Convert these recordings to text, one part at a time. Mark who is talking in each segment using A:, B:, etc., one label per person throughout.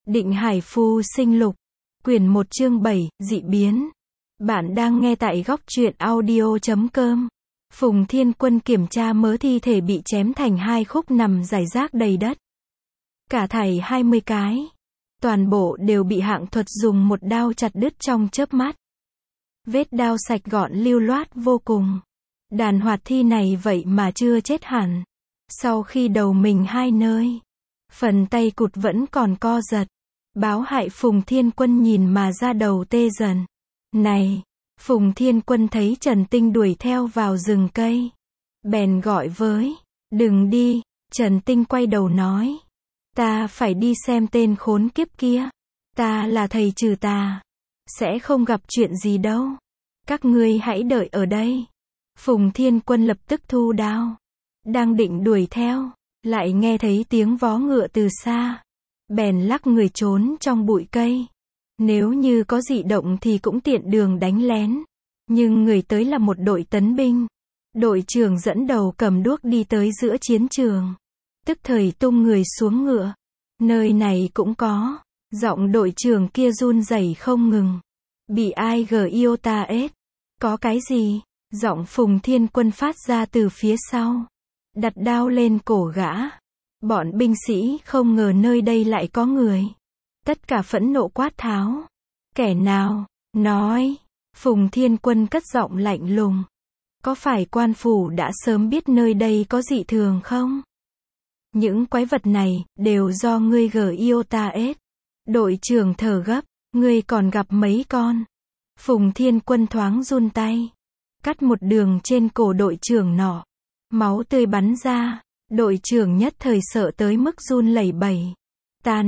A: Định Hải Phu Sinh Lục, quyển 1 chương 7, dị biến. Bạn đang nghe tại góc truyện audio.com. Phùng Thiên Quân kiểm tra mớ thi thể bị chém thành hai khúc nằm rải rác đầy đất. Cả thảy 20 cái. Toàn bộ đều bị Hạng Thuật dùng một đao chặt đứt trong chớp mắt. Vết đao sạch gọn lưu loát vô cùng. Đàn hoạt thi này vậy mà chưa chết hẳn. Sau khi đầu mình hai nơi, phần tay cụt vẫn còn co giật. Báo hại Phùng Thiên Quân nhìn mà da đầu tê dần. Này! Phùng Thiên Quân thấy Trần Tinh đuổi theo vào rừng cây. Bèn gọi với. Đừng đi! Trần Tinh quay đầu nói. Ta phải đi xem tên khốn kiếp kia. Ta là thầy trừ tà. Sẽ không gặp chuyện gì đâu. Các ngươi hãy đợi ở đây. Phùng Thiên Quân lập tức thu đao. Đang định đuổi theo, lại nghe thấy tiếng vó ngựa từ xa. Bèn lắc người trốn trong bụi cây. Nếu như có dị động thì cũng tiện đường đánh lén. Nhưng người tới là một đội tấn binh. Đội trưởng dẫn đầu cầm đuốc đi tới giữa chiến trường. Tức thời tung người xuống ngựa. Nơi này cũng có. Giọng đội trưởng kia run rẩy không ngừng. Bị ai giota ết? Có cái gì? Giọng Phùng Thiên Quân phát ra từ phía sau. Đặt đao lên cổ gã. Bọn binh sĩ không ngờ nơi đây lại có người. Tất cả phẫn nộ quát tháo. Kẻ nào? Nói. Phùng Thiên Quân cất giọng lạnh lùng. Có phải quan phủ đã sớm biết nơi đây có dị thường không? Những quái vật này đều do ngươi giota ết. Đội trưởng thở gấp. Ngươi còn gặp mấy con? Phùng Thiên Quân thoáng run tay. Cắt một đường trên cổ đội trưởng nọ. Máu tươi bắn ra. Đội trưởng nhất thời sợ tới mức run lẩy bẩy. Ta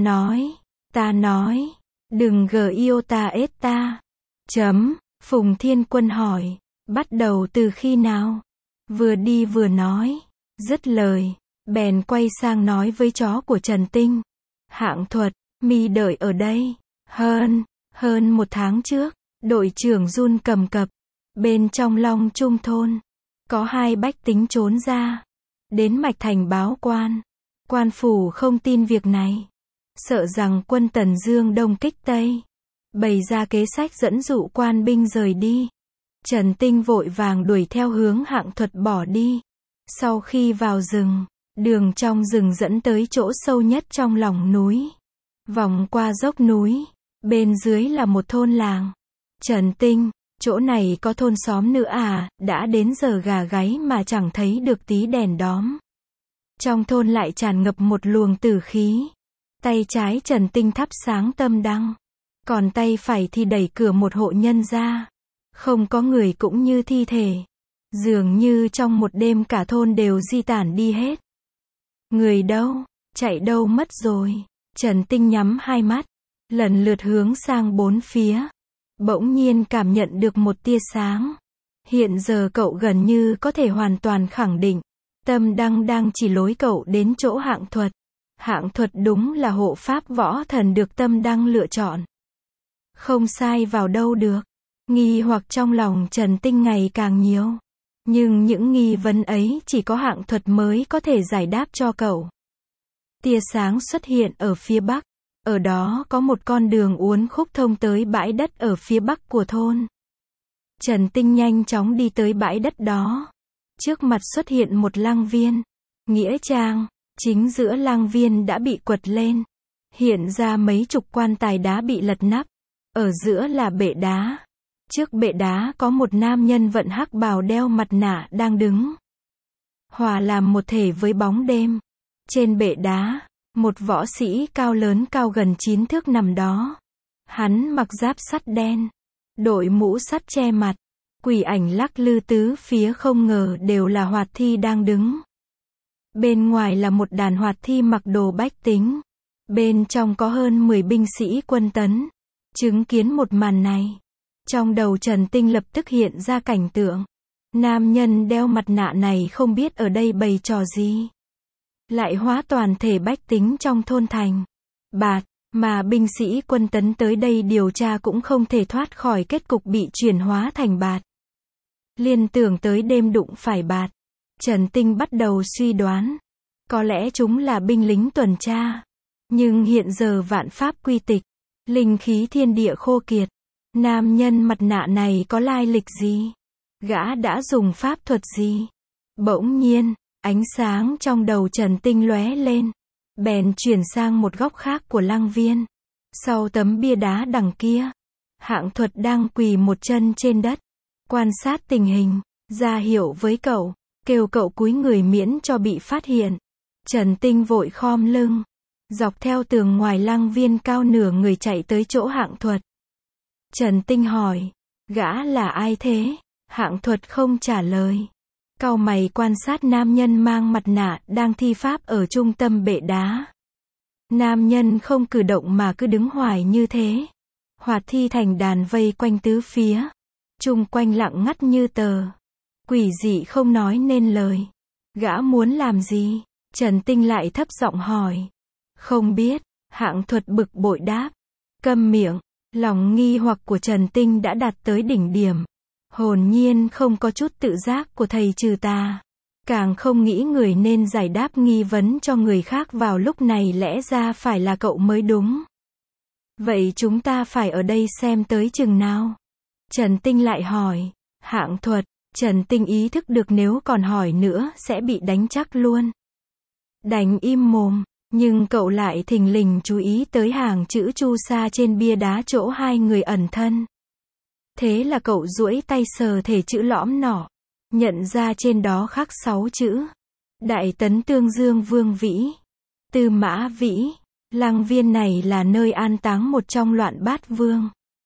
A: nói, đừng giota ết ta. Phùng Thiên Quân hỏi, bắt đầu từ khi nào? Vừa đi vừa nói, dứt lời, bèn quay sang nói với chó của Trần Tinh. Hạng Thuật, mi đợi ở đây. Hơn một tháng trước, đội trưởng run cầm cập. Bên trong Long Trung thôn, có hai bách tính trốn ra. Đến Mạch Thành báo quan. Quan phủ không tin việc này. Sợ rằng quân Tần Dương đông kích Tây. Bày ra kế sách dẫn dụ quan binh rời đi. Trần Tinh vội vàng đuổi theo hướng Hạng Thuật bỏ đi. Sau khi vào rừng, đường trong rừng dẫn tới chỗ sâu nhất trong lòng núi. Vòng qua dốc núi, bên dưới là một thôn làng. Trần Tinh, chỗ này có thôn xóm nữa à? Đã đến giờ gà gáy mà chẳng thấy được tí đèn đóm. Trong thôn lại tràn ngập một luồng tử khí. Tay trái Trần Tinh thắp sáng tâm đăng. Còn tay phải thì đẩy cửa một hộ nhân ra. Không có người cũng như thi thể. Dường như trong một đêm cả thôn đều di tản đi hết. Người đâu? Chạy đâu mất rồi? Trần Tinh nhắm hai mắt. Lần lượt hướng sang bốn phía. Bỗng nhiên cảm nhận được một tia sáng. Hiện giờ cậu gần như có thể hoàn toàn khẳng định. Tâm đăng đang chỉ lối cậu đến chỗ Hạng Thuật. Hạng Thuật đúng là hộ pháp võ thần được tâm đăng lựa chọn. Không sai vào đâu được. Nghi hoặc trong lòng Trần Tinh ngày càng nhiều. Nhưng những nghi vấn ấy chỉ có Hạng Thuật mới có thể giải đáp cho cậu. Tia sáng xuất hiện ở phía bắc. Ở đó có một con đường uốn khúc thông tới bãi đất ở phía bắc của thôn. Trần Tinh nhanh chóng đi tới bãi đất đó. Trước mặt xuất hiện một lăng viên. Nghĩa trang. Chính giữa lăng viên đã bị quật lên. Hiện ra mấy chục quan tài đá bị lật nắp. Ở giữa là bệ đá. Trước bệ đá có một nam nhân vận hắc bào đeo mặt nạ đang đứng. Hòa làm một thể với bóng đêm. Trên bệ đá, một võ sĩ cao lớn cao gần 9 thước nằm đó. Hắn mặc giáp sắt đen. Đội mũ sắt che mặt. Quỷ ảnh lắc lư tứ phía không ngờ đều là hoạt thi đang đứng. Bên ngoài là một đàn hoạt thi mặc đồ bách tính. Bên trong có hơn 10 binh sĩ quân tấn. Chứng kiến một màn này. Trong đầu Trần Tinh lập tức hiện ra cảnh tượng. Nam nhân đeo mặt nạ này không biết ở đây bày trò gì. Lại hóa toàn thể bách tính trong thôn thành. Bạt, mà binh sĩ quân tấn tới đây điều tra cũng không thể thoát khỏi kết cục bị chuyển hóa thành bạt. Liên tưởng tới đêm đụng phải bạt. Trần Tinh bắt đầu suy đoán. Có lẽ chúng là binh lính tuần tra. Nhưng hiện giờ vạn pháp quy tịch, linh khí thiên địa khô kiệt. Nam nhân mặt nạ này có lai lịch gì? Gã đã dùng pháp thuật gì? Bỗng nhiên, ánh sáng trong đầu Trần Tinh lóe lên. Bèn chuyển sang một góc khác của lăng viên. Sau tấm bia đá đằng kia, Hạng Thuật đang quỳ một chân trên đất, quan sát tình hình, ra hiệu với cậu, kêu cậu cúi người miễn cho bị phát hiện. Trần Tinh vội khom lưng, dọc theo tường ngoài lăng viên cao nửa người chạy tới chỗ Hạng Thuật. Trần Tinh hỏi, gã là ai thế? Hạng Thuật không trả lời. Cau mày quan sát nam nhân mang mặt nạ đang thi pháp ở trung tâm bệ đá. Nam nhân không cử động mà cứ đứng hoài như thế. Hoạt thi thành đàn vây quanh tứ phía. Chung quanh lặng ngắt như tờ. Quỷ dị không nói nên lời. Gã muốn làm gì? Trần Tinh lại thấp giọng hỏi. Không biết, Hạng Thuật bực bội đáp. Câm miệng. Lòng nghi hoặc của Trần Tinh đã đạt tới đỉnh điểm. Hồn nhiên không có chút tự giác của thầy trừ tà. Càng không nghĩ người nên giải đáp nghi vấn cho người khác vào lúc này lẽ ra phải là cậu mới đúng. Vậy chúng ta phải ở đây xem tới chừng nào? Trần Tinh lại hỏi. Hạng Thuật, Trần Tinh ý thức được nếu còn hỏi nữa sẽ bị đánh chắc luôn. Đành im mồm, nhưng cậu lại thình lình chú ý tới hàng chữ chu sa trên bia đá chỗ hai người ẩn thân. Thế là cậu duỗi tay sờ thể chữ lõm nỏ, nhận ra trên đó khắc 6 chữ. Đại Tấn Tương Dương Vương Vĩ, Tư Mã Vĩ. Lăng viên này là nơi an táng một trong loạn bát vương.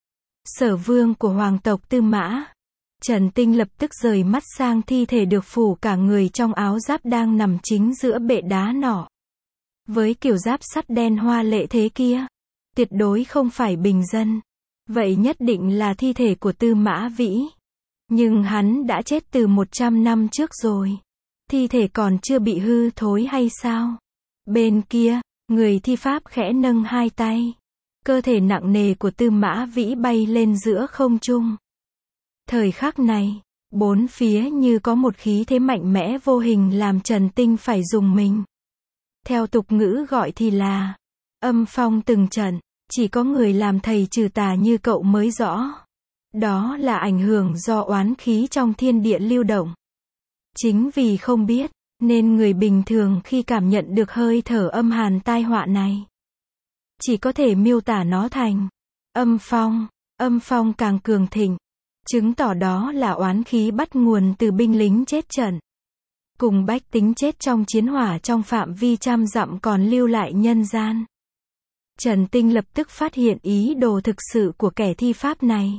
A: Sở vương của hoàng tộc Tư Mã. Trần Tinh lập tức rời mắt sang thi thể được phủ cả người trong áo giáp đang nằm chính giữa bệ đá nỏ. Với kiểu giáp sắt đen hoa lệ thế kia, tuyệt đối không phải bình dân. Vậy nhất định là thi thể của Tư Mã Vĩ. Nhưng hắn đã chết từ 100 năm trước rồi. Thi thể còn chưa bị hư thối hay sao? Bên kia, người thi pháp khẽ nâng hai tay. Cơ thể nặng nề của Tư Mã Vĩ bay lên giữa không trung. Thời khắc này, bốn phía như có một khí thế mạnh mẽ vô hình làm Trần Tinh phải rùng mình. Theo tục ngữ gọi thì là âm phong từng trận. Chỉ có người làm thầy trừ tà như cậu mới rõ. Đó là ảnh hưởng do oán khí trong thiên địa lưu động. Chính vì không biết, nên người bình thường khi cảm nhận được hơi thở âm hàn tai họa này, chỉ có thể miêu tả nó thành âm phong càng cường thịnh, chứng tỏ đó là oán khí bắt nguồn từ binh lính chết trận. Cùng bách tính chết trong chiến hỏa trong phạm vi trăm dặm còn lưu lại nhân gian. Trần Tinh lập tức phát hiện ý đồ thực sự của kẻ thi pháp này.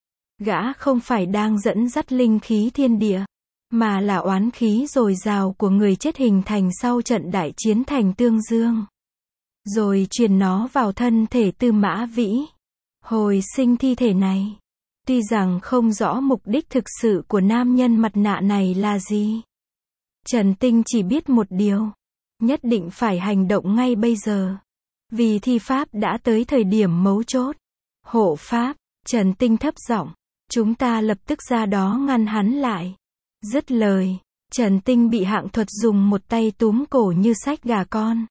A: Gã không phải đang dẫn dắt linh khí thiên địa, mà là oán khí dồi dào của người chết hình thành sau trận đại chiến thành Tương Dương. Rồi truyền nó vào thân thể Tư Mã Vĩ. Hồi sinh thi thể này. Tuy rằng không rõ mục đích thực sự của nam nhân mặt nạ này là gì. Trần Tinh chỉ biết một điều. Nhất định phải hành động ngay bây giờ. Vì thi pháp đã tới thời điểm mấu chốt. Hộ pháp, Trần Tinh thấp giọng. Chúng ta lập tức ra đó ngăn hắn lại. Dứt lời, Trần Tinh bị Hạng Thuật dùng một tay túm cổ như xách gà con.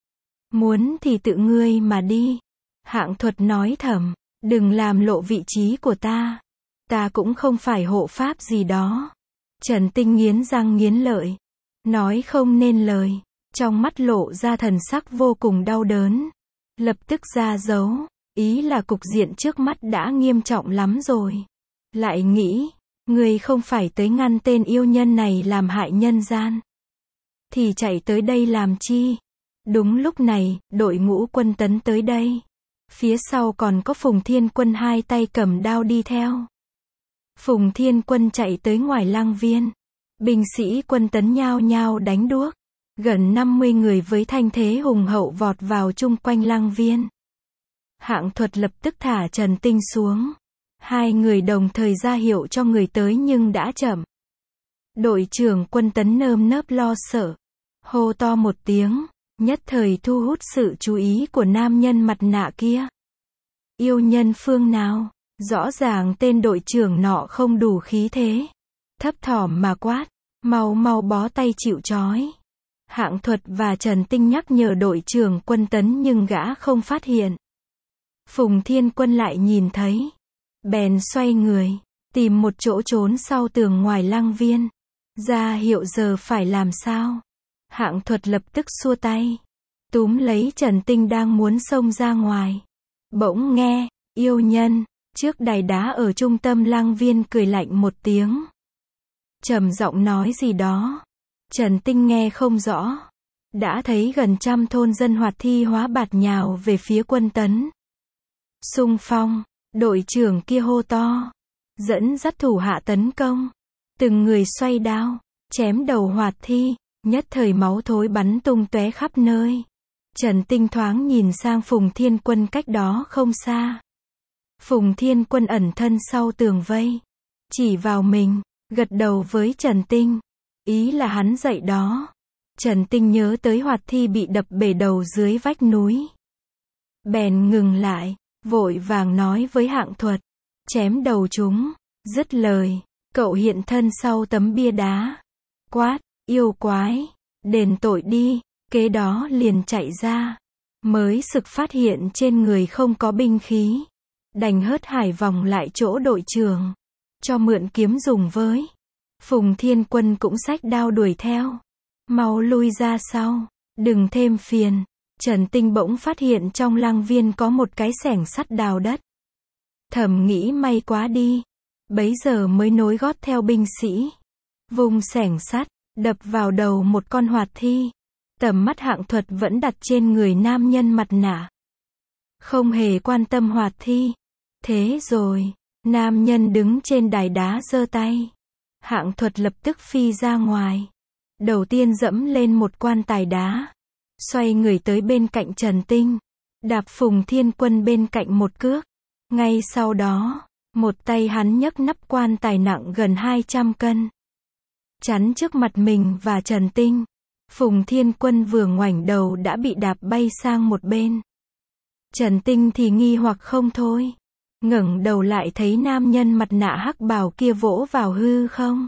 A: Muốn thì tự ngươi mà đi. Hạng Thuật nói thầm, đừng làm lộ vị trí của ta. Ta cũng không phải hộ pháp gì đó. Trần Tinh nghiến răng nghiến lợi. Nói không nên lời. Trong mắt lộ ra thần sắc vô cùng đau đớn. Lập tức ra dấu. Ý là cục diện trước mắt đã nghiêm trọng lắm rồi. Lại nghĩ, người không phải tới ngăn tên yêu nhân này làm hại nhân gian. Thì chạy tới đây làm chi? Đúng lúc này, đội ngũ quân tấn tới đây. Phía sau còn có Phùng Thiên Quân hai tay cầm đao đi theo. Phùng Thiên Quân chạy tới ngoài lăng viên. Binh sĩ quân tấn nhao nhao đánh đuốc. Gần 50 người với thanh thế hùng hậu vọt vào chung quanh lăng viên. Hạng Thuật lập tức thả Trần Tinh xuống. Hai người đồng thời ra hiệu cho người tới nhưng đã chậm. Đội trưởng quân tấn nơm nớp lo sợ. Hô to một tiếng, nhất thời thu hút sự chú ý của nam nhân mặt nạ kia. Yêu nhân phương nào? Rõ ràng tên đội trưởng nọ không đủ khí thế. Thấp thỏm mà quát, mau mau bó tay chịu trói. Hạng Thuật và Trần Tinh nhắc nhở đội trưởng Quân Tấn nhưng gã không phát hiện. Phùng Thiên Quân lại nhìn thấy. Bèn xoay người, tìm một chỗ trốn sau tường ngoài lăng viên. Ra hiệu giờ phải làm sao. Hạng Thuật lập tức xua tay. Túm lấy Trần Tinh đang muốn xông ra ngoài. Bỗng nghe, yêu nhân, trước đài đá ở trung tâm lăng viên cười lạnh một tiếng. Trầm giọng nói gì đó. Trần Tinh nghe không rõ. Đã thấy gần trăm thôn dân hoạt thi hóa bạt nhào về phía Quân Tấn. Xung phong, đội trưởng kia hô to. Dẫn dắt thủ hạ tấn công. Từng người xoay đao, chém đầu hoạt thi, nhất thời máu thối bắn tung tóe khắp nơi. Trần Tinh thoáng nhìn sang Phùng Thiên Quân cách đó không xa. Phùng Thiên Quân ẩn thân sau tường vây. Chỉ vào mình, gật đầu với Trần Tinh. Ý là hắn dậy đó. Trần Tinh nhớ tới hoạt thi bị đập bể đầu dưới vách núi. Bèn ngừng lại, vội vàng nói với Hạng Thuật. Chém đầu chúng. Dứt lời, cậu hiện thân sau tấm bia đá. Quát, yêu quái, đền tội đi. Kế đó liền chạy ra. Mới sực phát hiện trên người không có binh khí. Đành hớt hải vòng lại chỗ đội trưởng. Cho mượn kiếm dùng với. Phùng Thiên Quân cũng xách đao đuổi theo. Mau lui ra sau. Đừng thêm phiền. Trần Tinh bỗng phát hiện trong lăng viên có một cái xẻng sắt đào đất. Thầm nghĩ may quá đi. Bấy giờ mới nối gót theo binh sĩ. Vùng xẻng sắt, đập vào đầu một con hoạt thi. Tầm mắt Hạng Thuật vẫn đặt trên người nam nhân mặt nạ. Không hề quan tâm hoạt thi. Thế rồi, nam nhân đứng trên đài đá giơ tay. Hạng Thuật lập tức phi ra ngoài. Đầu tiên dẫm lên một quan tài đá. Xoay người tới bên cạnh Trần Tinh. Đạp Phùng Thiên Quân bên cạnh một cước. Ngay sau đó, một tay hắn nhấc nắp quan tài nặng gần 200 cân. Chắn trước mặt mình và Trần Tinh. Phùng Thiên Quân vừa ngoảnh đầu đã bị đạp bay sang một bên. Trần Tinh thì nghi hoặc không thôi. Ngẩng đầu lại thấy nam nhân mặt nạ hắc bào kia vỗ vào hư không.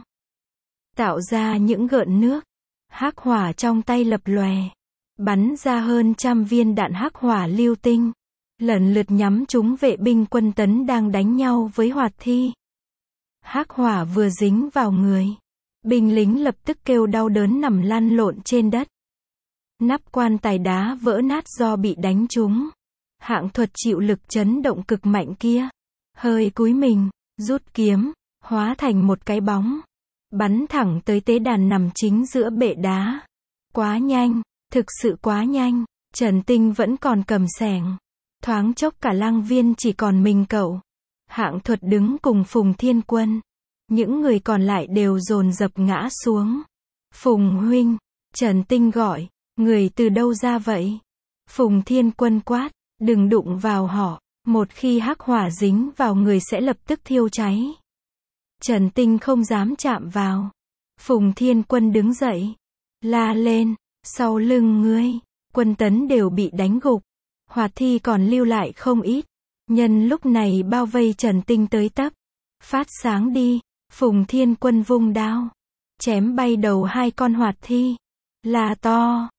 A: Tạo ra những gợn nước. Hắc hỏa trong tay lập lòe. Bắn ra hơn trăm viên đạn hắc hỏa lưu tinh. Lần lượt nhắm trúng vệ binh Quân Tấn đang đánh nhau với hoạt thi. Hắc hỏa vừa dính vào người. Binh lính lập tức kêu đau đớn nằm lăn lộn trên đất. Nắp quan tài đá vỡ nát do bị đánh trúng. Hạng Thuật chịu lực chấn động cực mạnh kia. Hơi cúi mình, rút kiếm, hóa thành một cái bóng. Bắn thẳng tới tế đàn nằm chính giữa bệ đá. Quá nhanh, thực sự quá nhanh. Trần Tinh vẫn còn cầm xẻng. Thoáng chốc cả lăng viên chỉ còn mình cậu. Hạng Thuật đứng cùng Phùng Thiên Quân. Những người còn lại đều dồn dập ngã xuống. Phùng huynh, Trần Tinh gọi, người từ đâu ra vậy? Phùng Thiên Quân quát, đừng đụng vào họ, một khi hắc hỏa dính vào người sẽ lập tức thiêu cháy. Trần Tinh không dám chạm vào. Phùng Thiên Quân đứng dậy, la lên, sau lưng ngươi, Quân Tấn đều bị đánh gục. Hoạt thi còn lưu lại không ít. Nhân lúc này bao vây Trần Tinh tới tấp. Phát sáng đi. Phùng Thiên Quân vung đao. Chém bay đầu hai con hoạt thi. La to.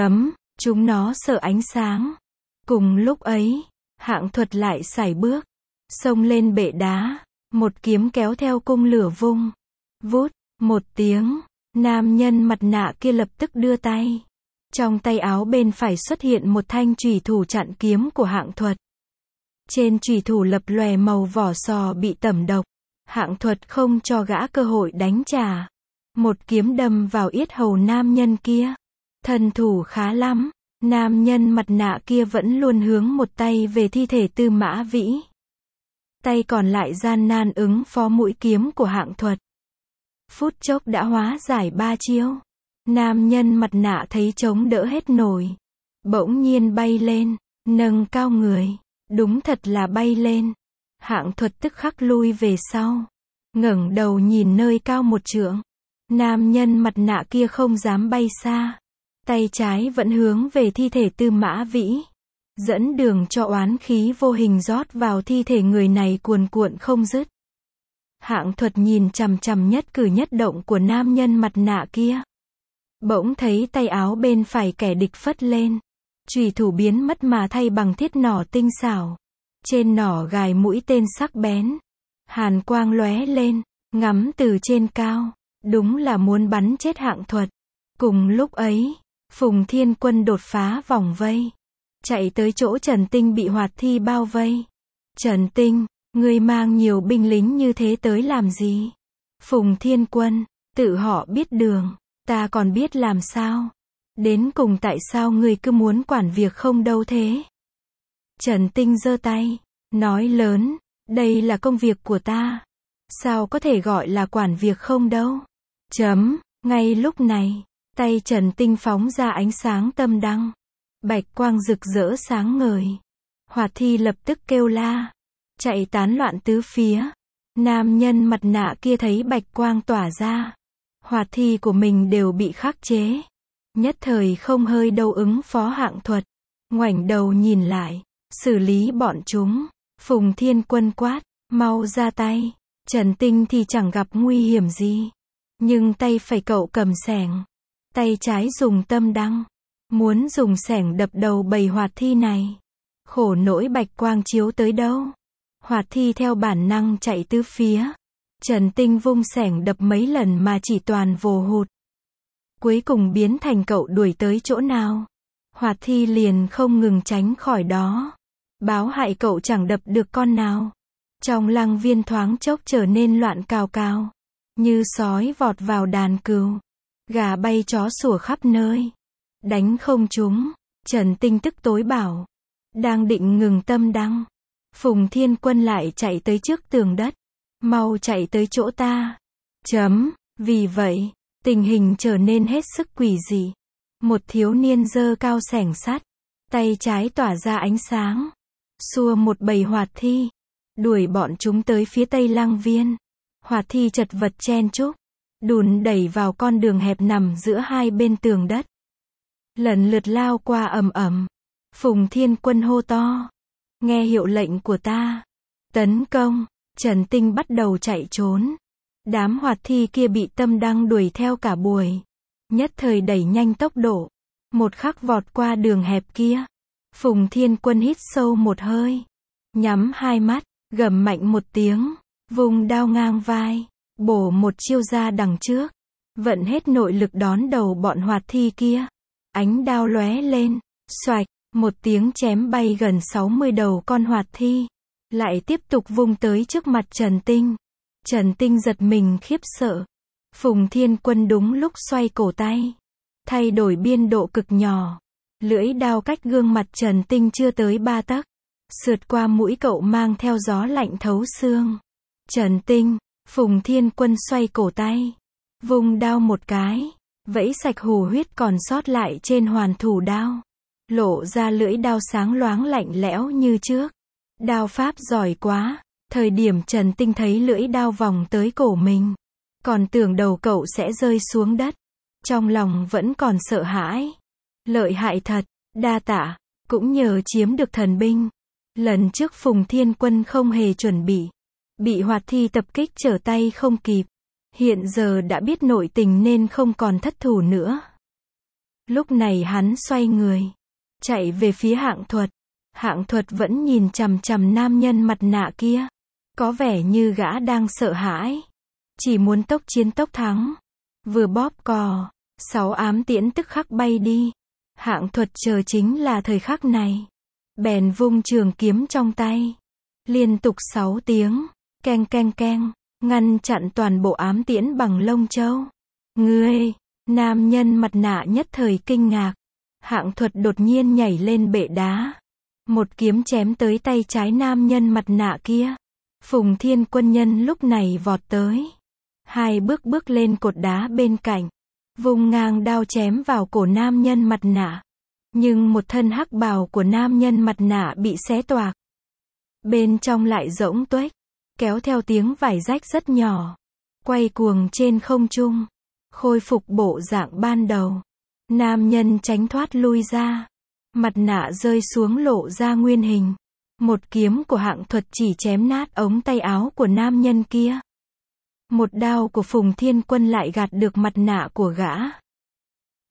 A: Chúng nó sợ ánh sáng. Cùng lúc ấy, Hạng Thuật lại sải bước. Xông lên bệ đá. Một kiếm kéo theo cung lửa vung. Vút. Một tiếng. Nam nhân mặt nạ kia lập tức đưa tay. Trong tay áo bên phải xuất hiện một thanh chùy thủ chặn kiếm của Hạng Thuật. Trên chùy thủ lập lòe màu vỏ sò bị tẩm độc. Hạng Thuật không cho gã cơ hội đánh trả. Một kiếm đâm vào yết hầu nam nhân kia. Thân thủ khá lắm. Nam nhân mặt nạ kia vẫn luôn hướng một tay về thi thể Tư Mã Vĩ. Tay còn lại gian nan ứng phó mũi kiếm của Hạng Thuật. Phút chốc đã hóa giải 3 chiêu. Nam nhân mặt nạ thấy chống đỡ hết nổi. Bỗng nhiên bay lên, nâng cao người. Đúng thật là bay lên. Hạng Thuật tức khắc lui về sau. Ngẩng đầu nhìn nơi cao 1 trượng. Nam nhân mặt nạ kia không dám bay xa. Tay trái vẫn hướng về thi thể Tư Mã Vĩ. Dẫn đường cho oán khí vô hình rót vào thi thể người này cuồn cuộn không dứt. Hạng Thuật nhìn chằm chằm nhất cử nhất động của nam nhân mặt nạ kia. Bỗng thấy tay áo bên phải kẻ địch phất lên. Chùy thủ biến mất mà thay bằng thiết nỏ tinh xảo. Trên nỏ gài mũi tên sắc bén. Hàn quang lóe lên, ngắm từ trên cao. Đúng là muốn bắn chết Hạng Thuật. Cùng lúc ấy, Phùng Thiên Quân đột phá vòng vây. Chạy tới chỗ Trần Tinh bị Hoạt Thi bao vây. Trần Tinh, ngươi mang nhiều binh lính như thế tới làm gì? Phùng Thiên Quân, tự họ biết đường, ta còn biết làm sao? Đến cùng tại sao ngươi cứ muốn quản việc không đâu thế? Trần Tinh giơ tay, nói lớn, đây là công việc của ta. Sao có thể gọi là quản việc không đâu? Ngay lúc này, tay Trần Tinh phóng ra ánh sáng tâm đăng. Bạch quang rực rỡ sáng ngời. Hoạt Thi lập tức kêu la, chạy tán loạn tứ phía. Nam nhân mặt nạ kia thấy bạch quang tỏa ra. Hoạt Thi của mình đều bị khắc chế. Nhất thời không hơi đâu ứng phó Hạng Thuật. Ngoảnh đầu nhìn lại, xử lý bọn chúng. Phùng Thiên Quân quát, mau ra tay. Trần Tinh thì chẳng gặp nguy hiểm gì. Nhưng tay phải cậu cầm xẻng. Tay trái dùng tâm đăng. Muốn dùng xẻng đập đầu bầy Hoạt Thi này. Khổ nỗi bạch quang chiếu tới đâu. Hoạt Thi theo bản năng chạy tứ phía. Trần Tinh vung xẻng đập mấy lần mà chỉ toàn vồ hụt. Cuối cùng biến thành cậu đuổi tới chỗ nào. Hoạt Thi liền không ngừng tránh khỏi đó. Báo hại cậu chẳng đập được con nào. Trong lăng viên thoáng chốc trở nên loạn cào cào. Như sói vọt vào đàn cừu. Gà bay chó sủa khắp nơi. Đánh không trúng. Trần Tinh tức tối bảo. Đang định ngừng tâm đăng. Phùng Thiên Quân lại chạy tới trước tường đất. Mau chạy tới chỗ ta. Vì vậy, tình hình trở nên hết sức quỷ dị. Một thiếu niên giơ cao xẻng sắt. Tay trái tỏa ra ánh sáng. Xua một bầy Hoạt Thi. Đuổi bọn chúng tới phía tây lăng viên. Hoạt Thi chật vật chen chúc. Đùn đẩy vào con đường hẹp nằm giữa hai bên tường đất. Lần lượt lao qua ầm ầm. Phùng Thiên Quân hô to. Nghe hiệu lệnh của ta. Tấn công. Trần Tinh bắt đầu chạy trốn. Đám Hoạt Thi kia bị tâm đăng đuổi theo cả buổi. Nhất thời đẩy nhanh tốc độ. Một khắc vọt qua đường hẹp kia. Phùng Thiên Quân hít sâu một hơi. Nhắm hai mắt, gầm mạnh một tiếng. Vùng đao ngang vai. Bổ một chiêu ra đằng trước. Vận hết nội lực đón đầu bọn Hoạt Thi kia. Ánh đao lóe lên. Xoạch, một tiếng chém bay gần 60 đầu con Hoạt Thi. Lại tiếp tục vung tới trước mặt Trần Tinh. Trần Tinh giật mình khiếp sợ. Phùng Thiên Quân đúng lúc xoay cổ tay. Thay đổi biên độ cực nhỏ. Lưỡi đao cách gương mặt Trần Tinh chưa tới 3 tấc. Sượt qua mũi cậu mang theo gió lạnh thấu xương. Trần Tinh, Phùng Thiên Quân xoay cổ tay. Vung đao một cái. Vẫy sạch hù huyết còn sót lại trên hoàn thủ đao. Lộ ra lưỡi đao sáng loáng lạnh lẽo như trước. Đao pháp giỏi quá. Thời điểm Trần Tinh thấy lưỡi đao vòng tới cổ mình. Còn tưởng đầu cậu sẽ rơi xuống đất. Trong lòng vẫn còn sợ hãi. Lợi hại thật, đa tạ. Cũng nhờ chiếm được thần binh. Lần trước Phùng Thiên Quân không hề chuẩn bị. Bị Hoạt Thi tập kích trở tay không kịp. Hiện giờ đã biết nội tình nên không còn thất thủ nữa. Lúc này hắn xoay người. Chạy về phía Hạng Thuật. Hạng Thuật vẫn nhìn chằm chằm nam nhân mặt nạ kia. Có vẻ như gã đang sợ hãi. Chỉ muốn tốc chiến tốc thắng. Vừa bóp cò. 6 ám tiễn tức khắc bay đi. Hạng Thuật chờ chính là thời khắc này. Bèn vung trường kiếm trong tay. Liên tục 6 tiếng. Keng keng keng. Ngăn chặn toàn bộ ám tiễn bằng lông châu. Ngươi! Nam nhân mặt nạ nhất thời kinh ngạc. Hạng Thuật đột nhiên nhảy lên bệ đá. Một kiếm chém tới tay trái nam nhân mặt nạ kia. Phùng Thiên Quân nhân lúc này vọt tới. 2 bước bước lên cột đá bên cạnh. Vung ngang đao chém vào cổ nam nhân mặt nạ. Nhưng một thân hắc bào của nam nhân mặt nạ bị xé toạc. Bên trong lại rỗng tuếch. Kéo theo tiếng vải rách rất nhỏ. Quay cuồng trên không trung. Khôi phục bộ dạng ban đầu. Nam nhân tránh thoát lui ra. Mặt nạ rơi xuống lộ ra nguyên hình. Một kiếm của Hạng Thuật chỉ chém nát ống tay áo của nam nhân kia. Một đao của Phùng Thiên Quân lại gạt được mặt nạ của gã.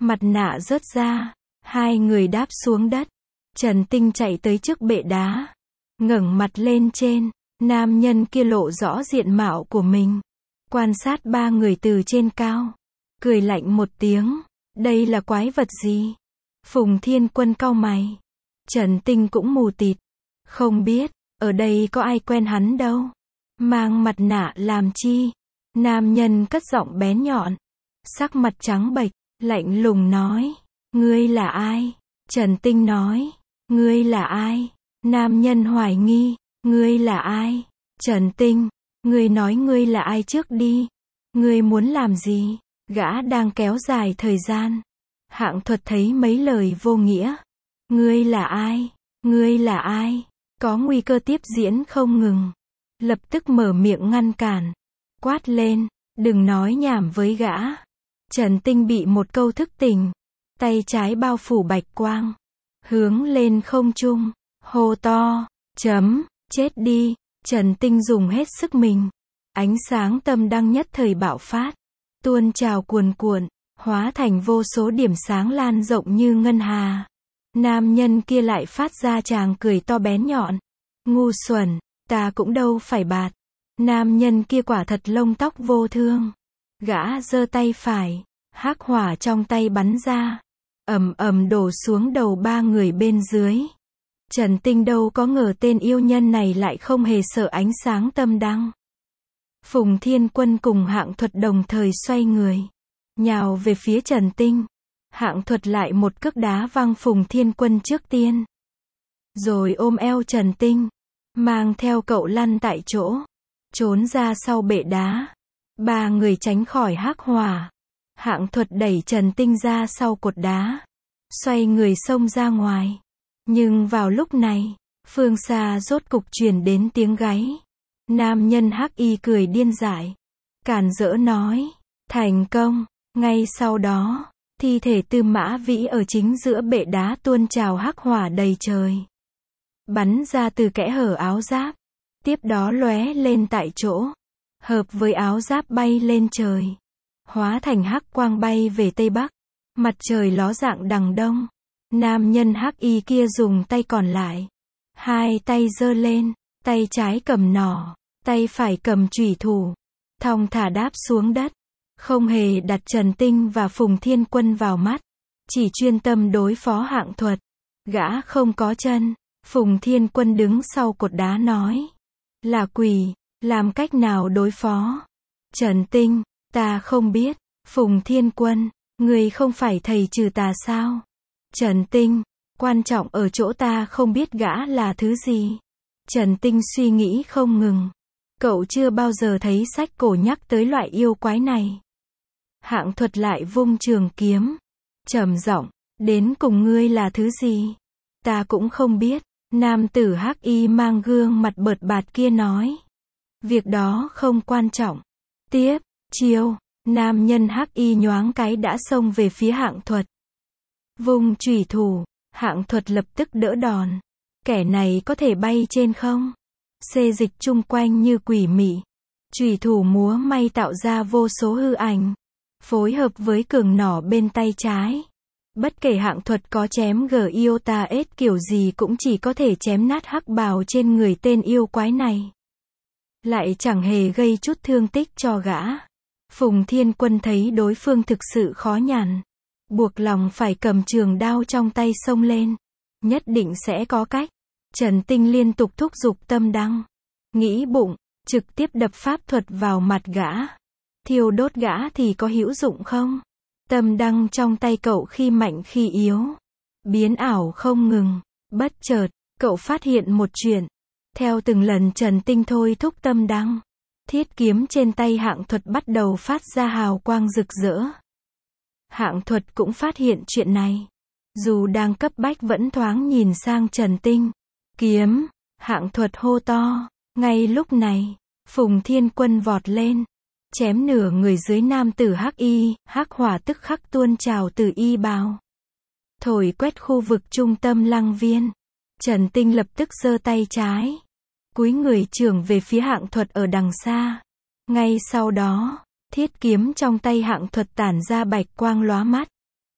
A: Mặt nạ rớt ra, hai người đáp xuống đất. Trần Tinh chạy tới trước bệ đá, ngẩng mặt lên trên, nam nhân kia lộ rõ diện mạo của mình, quan sát ba người từ trên cao, cười lạnh một tiếng, đây là quái vật gì? Phùng Thiên Quân cau mày. Trần Tinh cũng mù tịt, không biết, ở đây có ai quen hắn đâu. Mang mặt nạ làm chi? Nam nhân cất giọng bén nhọn, sắc mặt trắng bệch, lạnh lùng nói, ngươi là ai? Trần Tinh nói, ngươi là ai? Nam nhân hoài nghi, ngươi là ai? Trần Tinh, ngươi nói ngươi là ai trước đi. Ngươi muốn làm gì? Gã đang kéo dài thời gian. Hạng Thuật thấy mấy lời vô nghĩa. Ngươi là ai? Ngươi là ai? Có nguy cơ tiếp diễn không ngừng. Lập tức mở miệng ngăn cản. Quát lên, đừng nói nhảm với gã. Trần Tinh bị một câu thức tỉnh. Tay trái bao phủ bạch quang. Hướng lên không trung. Hô to, chết đi. Trần Tinh dùng hết sức mình. Ánh sáng tâm đăng nhất thời bạo phát. Tuôn trào cuồn cuộn, hóa thành vô số điểm sáng lan rộng như ngân hà. Nam nhân kia lại phát ra tràng cười to bén nhọn. Ngu xuẩn, ta cũng đâu phải bạt. Nam nhân kia quả thật lông tóc vô thương. Gã giơ tay phải, hắc hỏa trong tay bắn ra, ầm ầm đổ xuống đầu ba người bên dưới. Trần Tinh đâu có ngờ tên yêu nhân này lại không hề sợ ánh sáng tâm đăng. Phùng Thiên Quân cùng Hạng Thuật đồng thời xoay người, nhào về phía Trần Tinh. Hạng Thuật lại một cước đá văng Phùng Thiên Quân trước tiên, rồi ôm eo Trần Tinh, mang theo cậu lăn tại chỗ, trốn ra sau bệ đá. Ba người tránh khỏi hắc hỏa. Hạng Thuật đẩy Trần Tinh ra sau cột đá, xoay người xông ra ngoài. Nhưng vào lúc này, phương xa rốt cục truyền đến tiếng gáy. Nam nhân hắc y cười điên dại, càn rỡ nói, thành công. Ngay sau đó, thi thể Tư Mã Vĩ ở chính giữa bệ đá tuôn trào hắc hỏa đầy trời, bắn ra từ kẽ hở áo giáp, tiếp đó lóe lên tại chỗ, hợp với áo giáp bay lên trời, hóa thành hắc quang bay về tây bắc. Mặt trời ló dạng đằng đông. Nam nhân hắc y kia dùng tay còn lại, hai tay giơ lên, tay trái cầm nỏ, tay phải cầm chủy thủ, thong thả đáp xuống đất, không hề đặt Trần Tinh và Phùng Thiên Quân vào mắt, chỉ chuyên tâm đối phó Hạng Thuật. Gã không có chân. Phùng Thiên Quân đứng sau cột đá nói, là quỷ, làm cách nào đối phó? Trần Tinh, ta không biết. Phùng Thiên Quân, người không phải thầy trừ tà sao? Trần Tinh, quan trọng ở chỗ ta không biết gã là thứ gì. Trần Tinh suy nghĩ không ngừng. Cậu chưa bao giờ thấy sách cổ nhắc tới loại yêu quái này. Hạng Thuật lại vung trường kiếm, trầm giọng, đến cùng ngươi là thứ gì? Ta cũng không biết. Nam tử hắc y mang gương mặt bợt bạt kia nói, việc đó không quan trọng. Tiếp chiêu. Nam nhân hắc y nhoáng cái đã xông về phía Hạng Thuật, vung chủy thủ. Hạng Thuật lập tức đỡ đòn. Kẻ này có thể bay trên không? Xê dịch chung quanh như quỷ mị, chủy thủ múa may tạo ra vô số hư ảnh, phối hợp với cường nỏ bên tay trái. Bất kể Hạng Thuật có chém Giota S kiểu gì cũng chỉ có thể chém nát hắc bào trên người tên yêu quái này, lại chẳng hề gây chút thương tích cho gã. Phùng Thiên Quân thấy đối phương thực sự khó nhằn, buộc lòng phải cầm trường đao trong tay xông lên. Nhất định sẽ có cách. Trần Tinh liên tục thúc giục tâm đăng, nghĩ bụng, trực tiếp đập pháp thuật vào mặt gã. Thiêu đốt gã thì có hữu dụng không? Tâm đăng trong tay cậu khi mạnh khi yếu, biến ảo không ngừng. Bất chợt, cậu phát hiện một chuyện. Theo từng lần Trần Tinh thôi thúc tâm đăng, thiết kiếm trên tay Hạng Thuật bắt đầu phát ra hào quang rực rỡ. Hạng Thuật cũng phát hiện chuyện này. Dù đang cấp bách vẫn thoáng nhìn sang Trần Tinh. Kiếm! Hạng Thuật hô to. Ngay lúc này, Phùng Thiên Quân vọt lên, chém nửa người dưới nam tử hắc y. Hắc hỏa tức khắc tuôn trào từ y bào, thổi quét khu vực trung tâm lăng viên. Trần Tinh lập tức giơ tay trái, cúi người chưởng về phía Hạng Thuật ở đằng xa. Ngay sau đó, thiết kiếm trong tay Hạng Thuật tản ra bạch quang lóa mắt.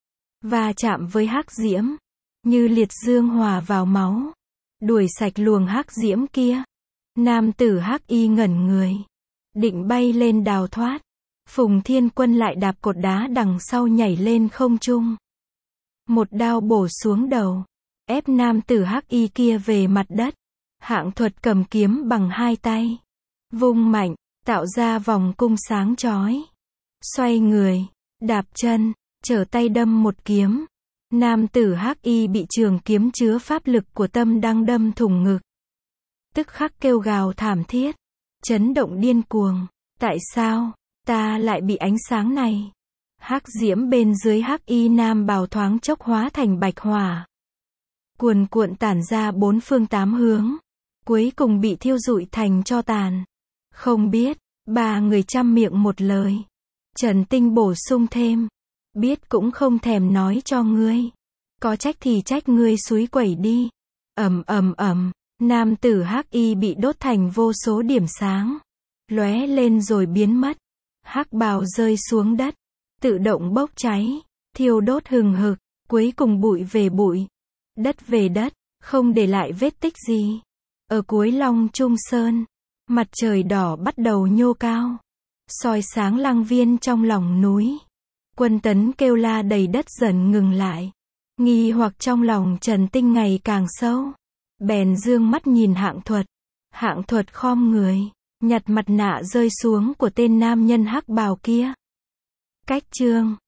A: va chạm với hắc diễm, như liệt dương hòa vào máu, đuổi sạch luồng hắc diễm kia. Nam tử hắc y ngẩn người, định bay lên đào thoát. Phùng Thiên Quân lại đạp cột đá đằng sau nhảy lên không trung. Một đao bổ xuống đầu, ép nam tử hắc y kia về mặt đất. Hạng Thuật cầm kiếm bằng hai tay, vung mạnh, tạo ra vòng cung sáng chói. Xoay người, đạp chân, trở tay đâm một kiếm. Nam tử hắc y bị trường kiếm chứa pháp lực của tâm đăng đâm thủng ngực. Tức khắc kêu gào thảm thiết, chấn động điên cuồng. Tại sao ta lại bị ánh sáng này? Hắc diễm bên dưới hắc y nam bào thoáng chốc hóa thành bạch hỏa, cuồn cuộn tản ra bốn phương tám hướng, cuối cùng bị thiêu rụi thành tro tàn. Không biết, ba người chăm miệng một lời. Trần Tinh bổ sung thêm, biết cũng không thèm nói cho ngươi. Có trách thì trách ngươi xúi quẩy đi. Ầm ầm ầm, nam tử hắc y bị đốt thành vô số điểm sáng, lóe lên rồi biến mất. Hắc bào rơi xuống đất, tự động bốc cháy, thiêu đốt hừng hực, cuối cùng bụi về bụi, đất về đất, không để lại vết tích gì. Ở cuối Long Trung Sơn, mặt trời đỏ bắt đầu nhô cao, soi sáng Lăng Viên trong lòng núi. Quân tấn kêu la đầy đất dần ngừng lại. Nghi hoặc trong lòng Trần Tinh ngày càng sâu. Bèn dương mắt nhìn Hạng Thuật. Hạng Thuật khom người, nhặt mặt nạ rơi xuống của tên nam nhân hắc bào kia. Cách chương